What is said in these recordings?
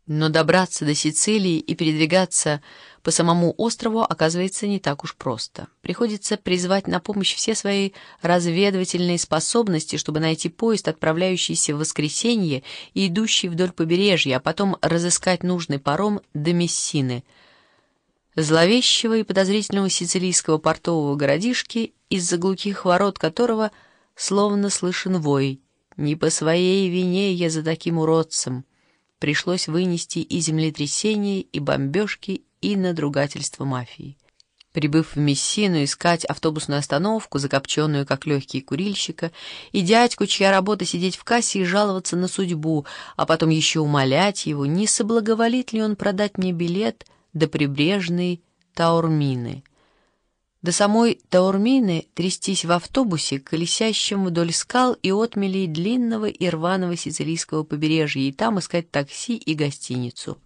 Но добраться до Сицилии и передвигаться по самому острову оказывается не так уж просто. Приходится призвать на помощь все свои разведывательные способности, чтобы найти поезд, отправляющийся в воскресенье и идущий вдоль побережья, а потом разыскать нужный паром до Мессины, зловещего и подозрительного сицилийского портового городишки, из-за глухих ворот которого словно слышен вой: «Не по своей вине я за таким уродцем». Пришлось вынести и землетрясение, и бомбежки, и надругательство мафии. Прибыв в Мессину, искать автобусную остановку, закопченную, как легкие курильщика, и дядьку, чья работа сидеть в кассе и жаловаться на судьбу, а потом еще умолять его, не соблаговолит ли он продать мне билет до прибрежной Таормины. До самой Таормины трястись в автобусе, колесящем вдоль скал и отмелей длинного и рваного сицилийского побережья, и там искать такси и гостиницу.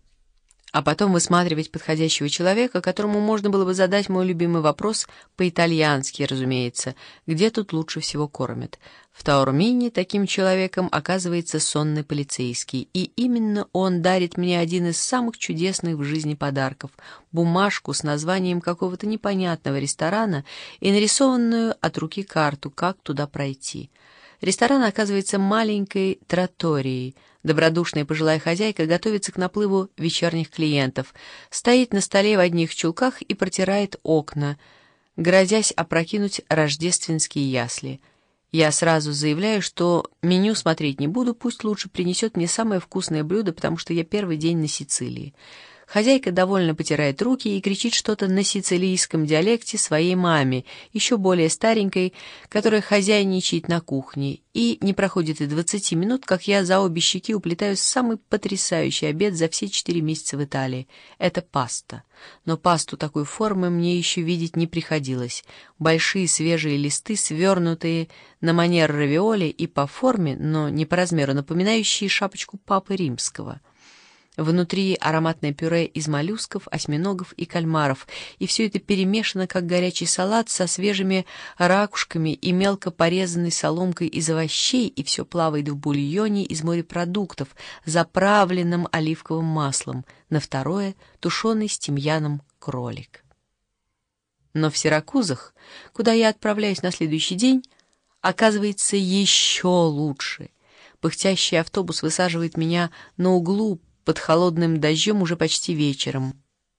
А потом высматривать подходящего человека, которому можно было бы задать мой любимый вопрос, по-итальянски, разумеется, где тут лучше всего кормят. В Таормине таким человеком оказывается сонный полицейский, и именно он дарит мне один из самых чудесных в жизни подарков — бумажку с названием какого-то непонятного ресторана и нарисованную от руки карту, как туда пройти. Ресторан оказывается маленькой тратторией. Добродушная пожилая хозяйка готовится к наплыву вечерних клиентов, стоит на столе в одних чулках и протирает окна, грозясь опрокинуть рождественские ясли. Я сразу заявляю, что меню смотреть не буду, пусть лучше принесет мне самое вкусное блюдо, потому что я первый день на Сицилии. Хозяйка довольно потирает руки и кричит что-то на сицилийском диалекте своей маме, еще более старенькой, которая хозяйничает на кухне, и не проходит и 20 минут, как я за обе щеки уплетаю самый потрясающий обед за все 4 месяца в Италии. Это паста. Но пасту такой формы мне еще видеть не приходилось. Большие свежие листы, свернутые на манер равиоли и по форме, но не по размеру, напоминающие шапочку Папы Римского. Внутри ароматное пюре из моллюсков, осьминогов и кальмаров, и все это перемешано, как горячий салат, со свежими ракушками и мелко порезанной соломкой из овощей, и все плавает в бульоне из морепродуктов, заправленном оливковым маслом, на второе — тушеный с тимьяном кролик. Но в Сиракузах, куда я отправляюсь на следующий день, оказывается еще лучше. Пыхтящий автобус высаживает меня на углу под холодным дождем уже почти вечером.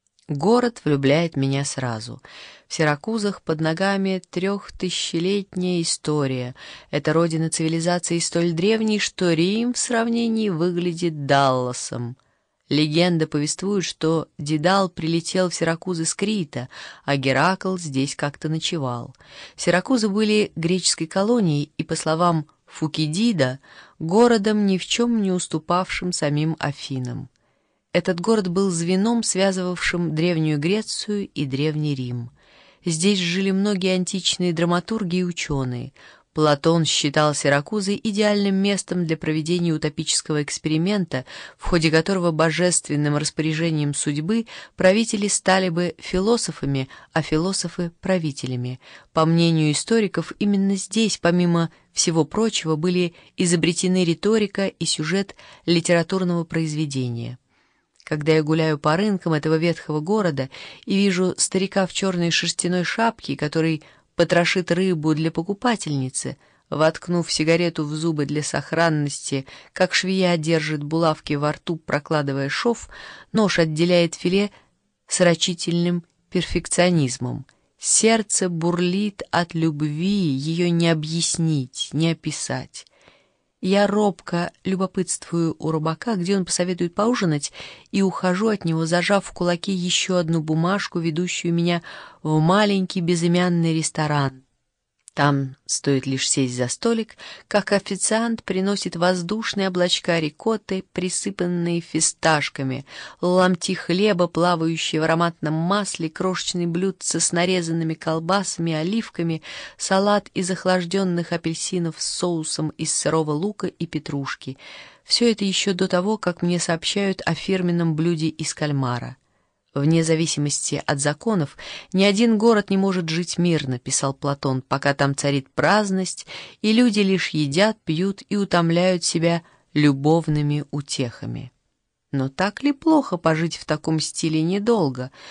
Город влюбляет меня сразу. В Сиракузах под ногами 3000-летняя история. Это родина цивилизации столь древней, что Рим в сравнении выглядит Далласом. Легенда повествует, что Дедал прилетел в Сиракузы с Крита, а Геракл здесь как-то ночевал. Сиракузы были греческой колонией и, по словам Фукидида, городом, ни в чем не уступавшим самим Афинам. Этот город был звеном, связывавшим Древнюю Грецию и Древний Рим. Здесь жили многие античные драматурги и ученые. Платон считал Сиракузы идеальным местом для проведения утопического эксперимента, в ходе которого божественным распоряжением судьбы правители стали бы философами, а философы — правителями. По мнению историков, именно здесь, помимо всего прочего, были изобретены риторика и сюжет литературного произведения. Когда я гуляю по рынкам этого ветхого города и вижу старика в черной шерстяной шапке, который потрошит рыбу для покупательницы, воткнув сигарету в зубы для сохранности, как швея держит булавки во рту, прокладывая шов, нож отделяет филе с рачительным перфекционизмом. Сердце бурлит от любви, ее не объяснить, не описать. Я робко любопытствую у рыбака, где он посоветует поужинать, и ухожу от него, зажав в кулаке еще одну бумажку, ведущую меня в маленький безымянный ресторан. Там стоит лишь сесть за столик, как официант приносит воздушные облачка рикотты, присыпанные фисташками, ломти хлеба, плавающие в ароматном масле, крошечные блюдца с нарезанными колбасами, оливками, салат из охлажденных апельсинов с соусом из сырого лука и петрушки. Все это еще до того, как мне сообщают о фирменном блюде из кальмара. «Вне зависимости от законов ни один город не может жить мирно», — писал Платон, «пока там царит праздность, и люди лишь едят, пьют и утомляют себя любовными утехами». Но так ли плохо пожить в таком стиле недолго?